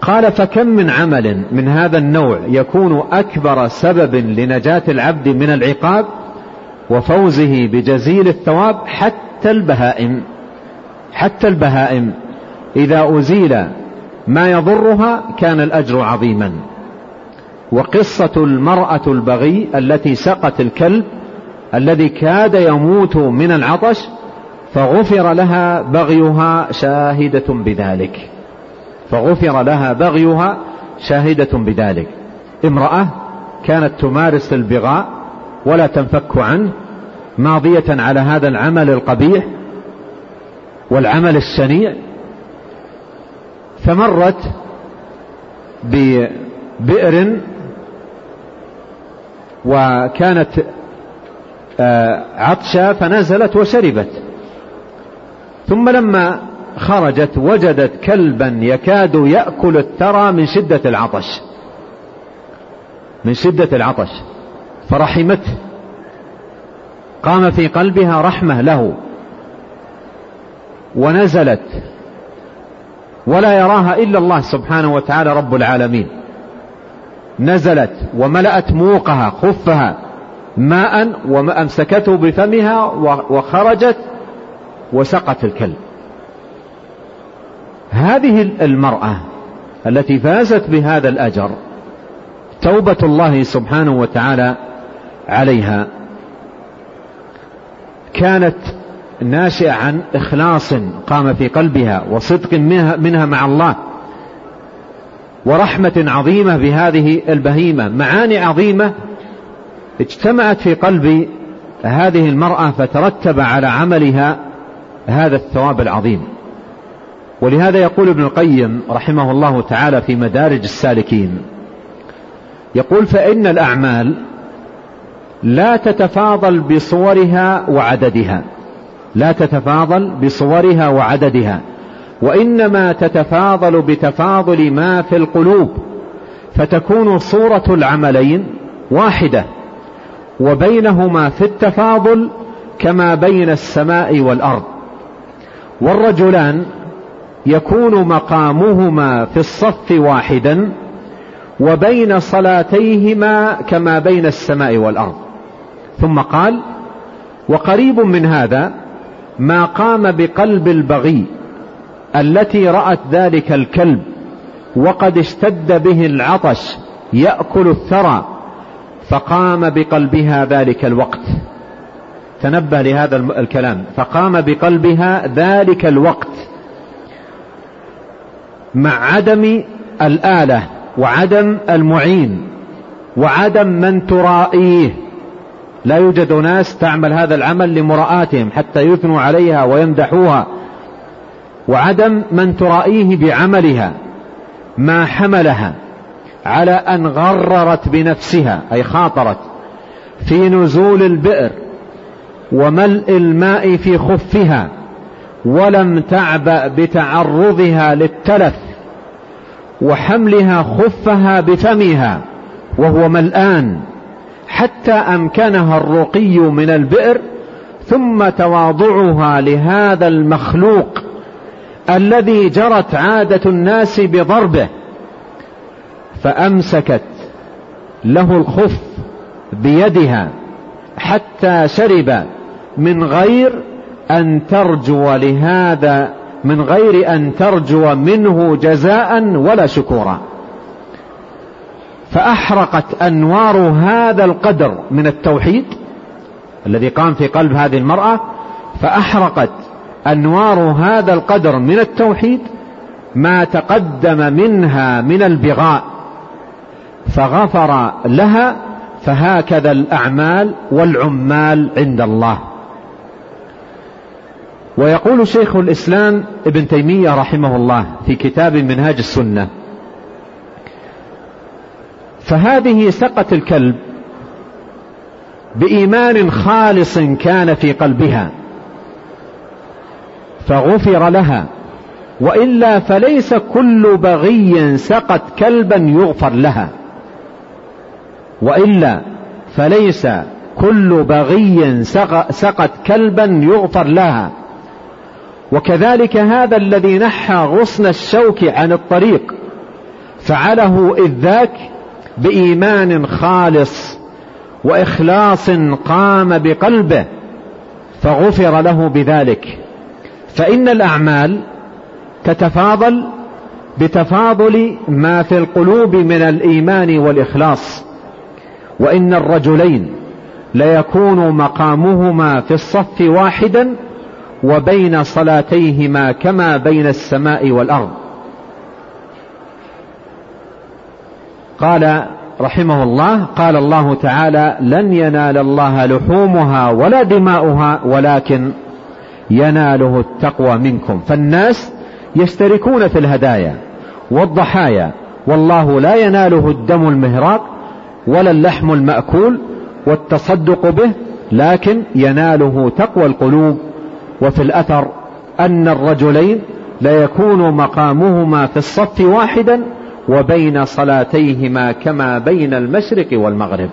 قال فكم من عمل من هذا النوع يكون أكبر سبب لنجاة العبد من العقاب وفوزه بجزيل الثواب، حتى البهائم إذا أزيل ما يضرها كان الأجر عظيما. وقصة المرأة البغي التي سقت الكلب الذي كاد يموت من العطش فغفر لها بغيها شاهدة بذلك. امرأة كانت تمارس البغاء ولا تنفك عنه، ماضية على هذا العمل القبيح والعمل الشنيع، فمرت ببئر وكانت عطشة فنزلت وشربت، ثم لما خرجت وجدت كلبا يكاد يأكل الثرى من شدة العطش فرحمته، قام في قلبها رحمة له ونزلت ولا يراها إلا الله سبحانه وتعالى رب العالمين، نزلت وملأت موقها خفها ماء وأمسكته بفمها وخرجت وسقت الكلب. هذه المرأة التي فازت بهذا الأجر توبة الله سبحانه وتعالى عليها كانت ناشئة عن إخلاص قام في قلبها وصدق منها مع الله ورحمة عظيمة بهذه البهيمة. معاني عظيمة اجتمعت في قلب هذه المرأة فترتب على عملها هذا الثواب العظيم. ولهذا يقول ابن القيم رحمه الله تعالى في مدارج السالكين، يقول فإن الأعمال لا تتفاضل بصورها وعددها، وإنما تتفاضل بتفاضل ما في القلوب، فتكون صورة العملين واحدة وبينهما في التفاضل كما بين السماء والأرض. والرجلان يكون مقامهما في الصف واحدا وبين صلاتيهما كما بين السماء والأرض. ثم قال وقريب من هذا ما قام بقلب البغي التي رأت ذلك الكلب وقد اشتد به العطش يأكل الثرى فقام بقلبها ذلك الوقت. تنبه لهذا الكلام، فقام بقلبها ذلك الوقت مع عدم الآلة وعدم المعين وعدم من ترائيه. لا يوجد ناس تعمل هذا العمل لمرآتهم حتى يثنوا عليها ويمدحوها، وعدم من ترائيه بعملها ما حملها على أن غررت بنفسها أي خاطرت في نزول البئر وملء الماء في خفها ولم تعبأ بتعرضها للتلف وحملها خفها بفمها وهو ملآن حتى أمكنها الرقي من البئر، ثم تواضعها لهذا المخلوق الذي جرت عادة الناس بضربه، فأمسكت له الخف بيدها حتى شرب من غير أن ترجو منه جزاء ولا شكورا. فأحرقت أنوار هذا القدر من التوحيد الذي قام في قلب هذه المرأة، فأحرقت أنوار هذا القدر من التوحيد ما تقدم منها من البغاء فغفر لها. فهكذا الأعمال والعمال عند الله. ويقول شيخ الإسلام ابن تيمية رحمه الله في كتاب منهاج السنة فهذه سقت الكلب بإيمان خالص كان في قلبها فغفر لها، وإلا فليس كل بغي سقت كلبا يغفر لها، وإلا فليس كل بغي سقت كلبا يغفر لها. وكذلك هذا الذي نحى غصن الشوك عن الطريق فعله إذ ذاك بإيمان خالص وإخلاص قام بقلبه فغفر له بذلك. فإن الأعمال تتفاضل بتفاضل ما في القلوب من الإيمان والإخلاص، وإن الرجلين ليكون مقامهما في الصف واحدا وبين صلاتيهما كما بين السماء والأرض. قال رحمه الله: قال الله تعالى: لن ينال الله لحومها ولا دماؤها ولكن يناله التقوى منكم. فالناس يشتركون في الهدايا والضحايا، والله لا يناله الدم المهراق ولا اللحم المأكول والتصدق به، لكن يناله تقوى القلوب. وفي الأثر أن الرجلين ليكون مقامهما في الصف واحدا وبين صلاتيهما كما بين المشرق والمغرب.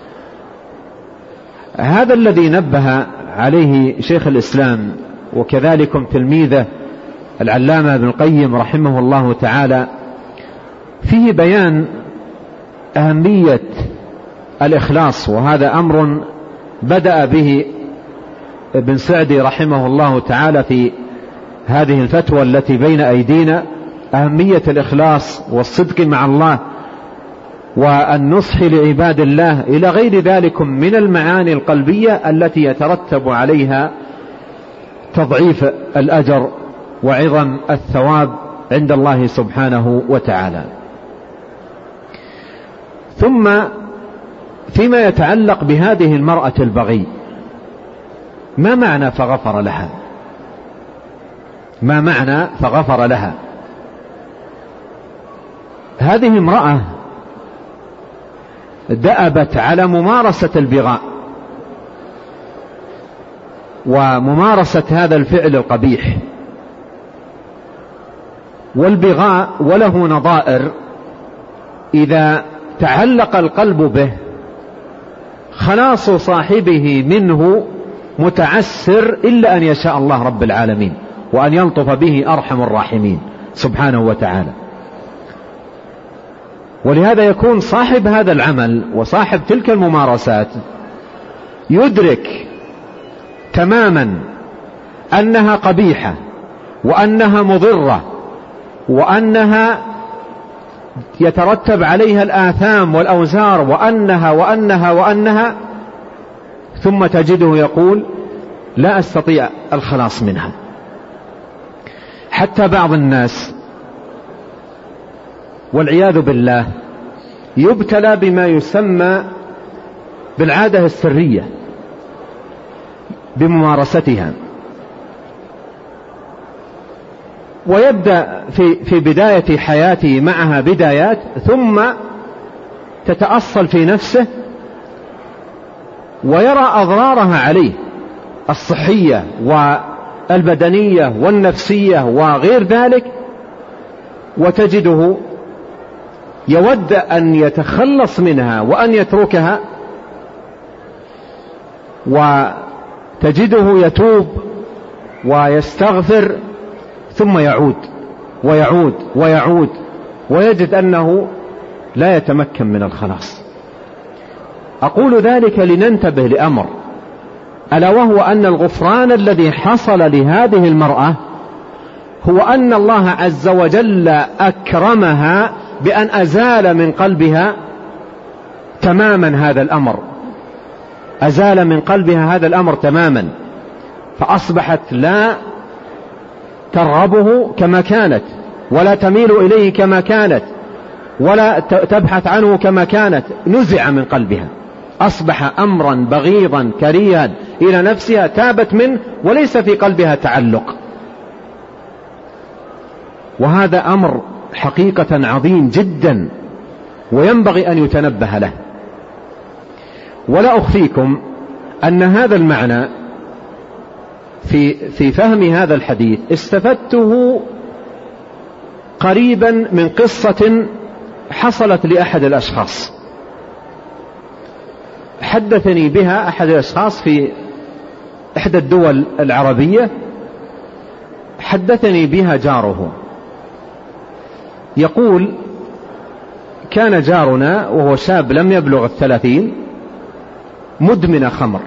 هذا الذي نبه عليه شيخ الإسلام وكذلك تلميذه العلامة ابن القيم رحمه الله تعالى فيه بيان أهمية الإخلاص، وهذا أمر بدأ به ابن سعدي رحمه الله تعالى في هذه الفتوى التي بين أيدينا، أهمية الإخلاص والصدق مع الله والنصح لعباد الله إلى غير ذلك من المعاني القلبية التي يترتب عليها تضعيف الأجر وعظم الثواب عند الله سبحانه وتعالى. ثم فيما يتعلق بهذه المرأة البغي، ما معنى فغفر لها؟ ما معنى فغفر لها؟ هذه امرأة دأبت على ممارسة البغاء وممارسة هذا الفعل القبيح، والبغاء وله نظائر إذا تعلق القلب به خلاص صاحبه منه متعسر إلا أن يشاء الله رب العالمين وأن يلطف به أرحم الراحمين سبحانه وتعالى. ولهذا يكون صاحب هذا العمل وصاحب تلك الممارسات يدرك تماما أنها قبيحة وأنها مضرة وأنها يترتب عليها الآثام والأوزار وأنها وأنها وأنها، ثم تجده يقول: لا أستطيع الخلاص منها. حتى بعض الناس والعياذ بالله يبتلى بما يسمى بالعادة السرية بممارستها، ويبدأ في بداية حياته معها بدايات ثم تتأصل في نفسه ويرى أضرارها عليه الصحية والبدنية والنفسية وغير ذلك، وتجده يود أن يتخلص منها وأن يتركها، وتجده يتوب ويستغفر ثم يعود ويعود ويعود ويجد أنه لا يتمكن من الخلاص. أقول ذلك لننتبه لأمر، ألا وهو أن الغفران الذي حصل لهذه المرأة هو أن الله عز وجل أكرمها بأن أزال من قلبها تماما هذا الأمر، أزال من قلبها هذا الأمر تماما، فأصبحت لا ترغبه كما كانت ولا تميل إليه كما كانت ولا تبحث عنه كما كانت، نزع من قلبها، أصبح أمرا بغيضا كريها إلى نفسها، تابت منه وليس في قلبها تعلق. وهذا أمر حقيقة عظيم جدا وينبغي أن يتنبه له. ولا أخفيكم أن هذا المعنى في فهم هذا الحديث استفدته قريبا من قصة حصلت لأحد الأشخاص، حدثني بها أحد الأشخاص في إحدى الدول العربية، حدثني بها جاره، يقول كان جارنا وهو شاب لم يبلغ 30 مدمن خمر،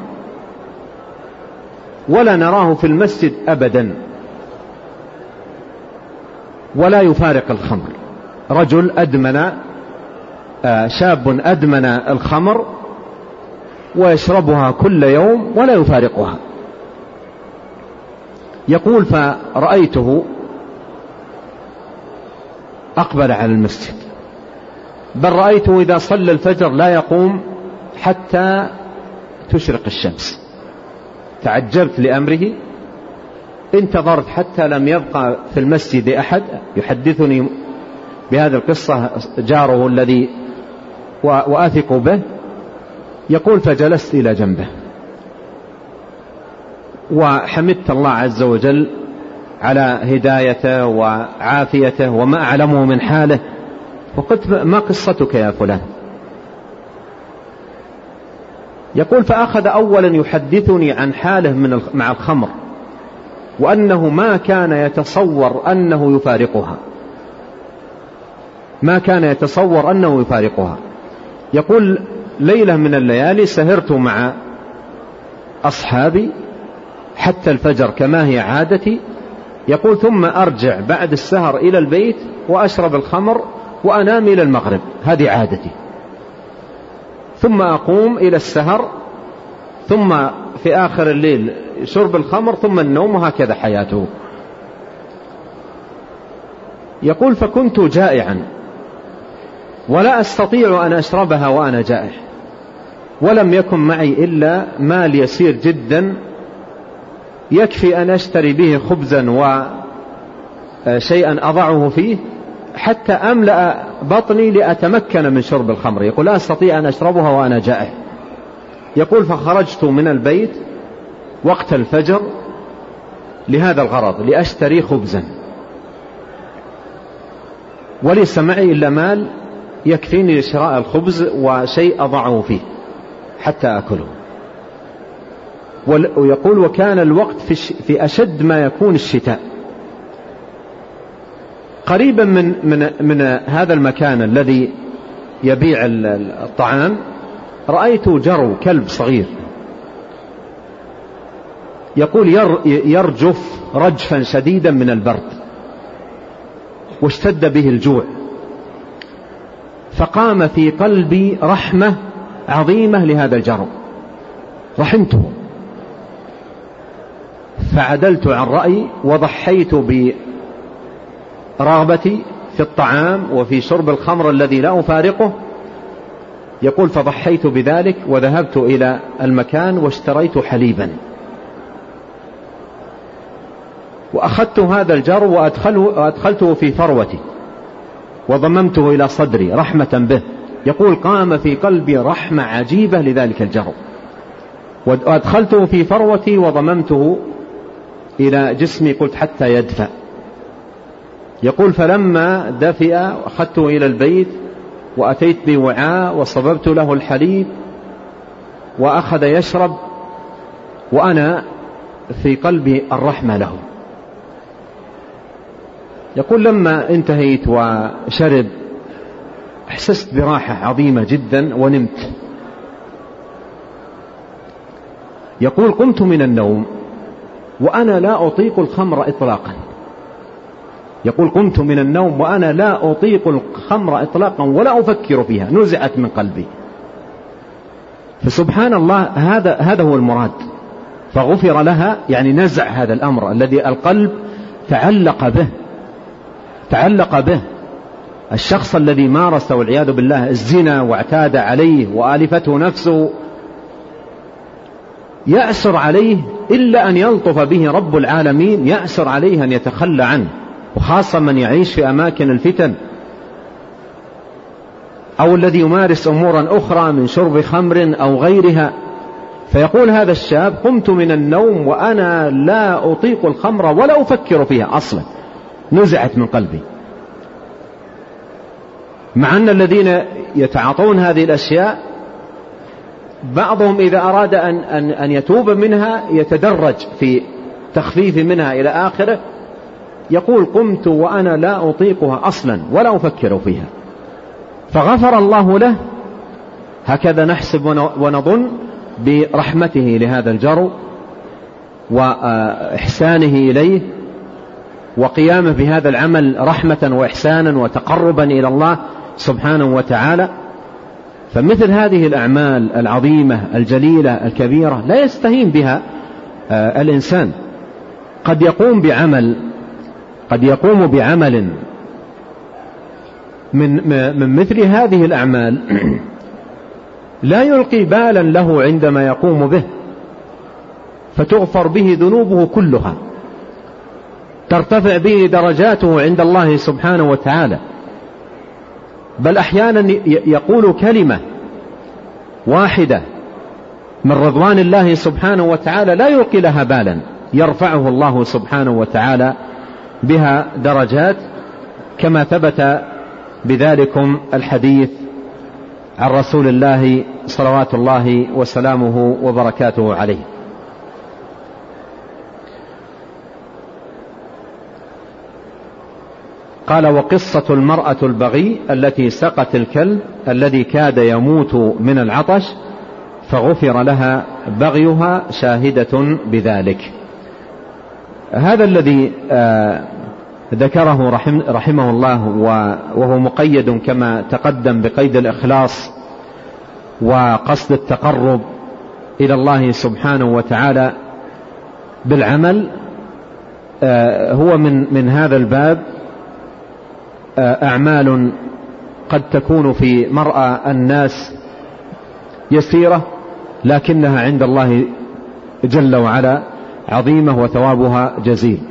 ولا نراه في المسجد أبدا ولا يفارق الخمر. رجل أدمن، شاب أدمن الخمر ويشربها كل يوم ولا يفارقها. يقول فرأيته أقبل على المسجد، بل رأيته إذا صلى الفجر لا يقوم حتى تشرق الشمس. تعجبت لأمره، انتظرت حتى لم يبقى في المسجد أحد. يحدثني بهذه القصة جاره الذي وأثق به، يقول فجلست إلى جنبه وحمدت الله عز وجل على هدايته وعافيته وما أعلمه من حاله، وقلت ما قصتك يا فلان؟ يقول فأخذ أولا يحدثني عن حاله مع الخمر، وأنه ما كان يتصور أنه يفارقها، ما كان يتصور أنه يفارقها. يقول ليلة من الليالي سهرت مع أصحابي حتى الفجر كما هي عادتي. يقول ثم أرجع بعد السهر إلى البيت وأشرب الخمر وأنام إلى المغرب، هذه عادتي، ثم أقوم إلى السهر، ثم في آخر الليل شرب الخمر، ثم النوم، وهكذا حياته. يقول فكنت جائعا ولا أستطيع أن أشربها وأنا جائع، ولم يكن معي إلا مال يسير جدا يكفي أن أشتري به خبزا وشيئا أضعه فيه حتى أملأ بطني لأتمكن من شرب الخمر. يقول لا أستطيع أن أشربها وأنا جائع. يقول فخرجت من البيت وقت الفجر لهذا الغرض، لأشتري خبزا، وليس معي إلا مال يكفيني لشراء الخبز وشيء أضعه فيه حتى أكله. ويقول وكان الوقت في أشد ما يكون الشتاء. قريبا من هذا المكان الذي يبيع الطعام رأيت جرو كلب صغير، يقول يرجف رجفا شديدا من البرد، واشتد به الجوع، فقام في قلبي رحمة عظيمة لهذا الجرو، رحمته، فعدلت عن رأيي وضحيت برغبتي في الطعام وفي شرب الخمر الذي لا أفارقه. يقول فضحيت بذلك وذهبت إلى المكان واشتريت حليبا، وأخذت هذا الجرو وأدخلته في فروتي وضممته إلى صدري رحمة به. يقول قام في قلبي رحمة عجيبة لذلك الجرو، وأدخلته في فروتي وضممته إلى جسمي، قلت حتى يدفأ. يقول فلما دفئ أخذته إلى البيت وأتيت بوعاء وصببت له الحليب وأخذ يشرب، وأنا في قلبي الرحمة له. يقول لما انتهيت وشرب أحسست براحة عظيمة جدا ونمت. يقول قمت من النوم وأنا لا أطيق الخمر إطلاقا. يقول قمت من النوم وأنا لا أطيق الخمر إطلاقا ولا أفكر فيها، نزعت من قلبي. فسبحان الله هذا هو المراد، فغفر لها، يعني نزع هذا الأمر الذي القلب تعلق به. الشخص الذي مارس والعياذ بالله الزنا واعتاد عليه وآلفته نفسه يأسر عليه إلا أن يلطف به رب العالمين، يأسر عليه أن يتخلى عنه، وخاصة من يعيش في أماكن الفتن أو الذي يمارس أمورا أخرى من شرب خمر أو غيرها. فيقول هذا الشاب قمت من النوم وأنا لا أطيق الخمر ولا أفكر فيها أصلا، نزعت من قلبي. مع أن الذين يتعاطون هذه الأشياء بعضهم إذا أراد أن يتوب منها يتدرج في تخفيف منها إلى آخره. يقول قمت وأنا لا أطيقها أصلا ولا أفكر فيها. فغفر الله له. هكذا نحسب ونظن برحمته لهذا الجرو وإحسانه إليه وقيامه بهذا العمل رحمة وإحسانا وتقربا إلى الله سبحانه وتعالى. فمثل هذه الأعمال العظيمة الجليلة الكبيرة لا يستهين بها الإنسان. قد يقوم بعمل من مثل هذه الأعمال لا يلقي بالا له عندما يقوم به، فتغفر به ذنوبه كلها، ترتفع به درجاته عند الله سبحانه وتعالى. بل أحيانا يقول كلمة واحدة من رضوان الله سبحانه وتعالى لا يلقي لها بالا، يرفعه الله سبحانه وتعالى بها درجات، كما ثبت بذلكم الحديث عن رسول الله صلوات الله وسلامه وبركاته عليه. قال: وقصة المرأة البغي التي سقت الكلب الذي كاد يموت من العطش فغفر لها بغيها شاهدة بذلك. هذا الذي ذكره رحمه الله وهو مقيد كما تقدم بقيد الإخلاص وقصد التقرب إلى الله سبحانه وتعالى بالعمل، هو من هذا الباب أعمال قد تكون في مرأى الناس يسيرة لكنها عند الله جل وعلا عظيمة وثوابها جزيل.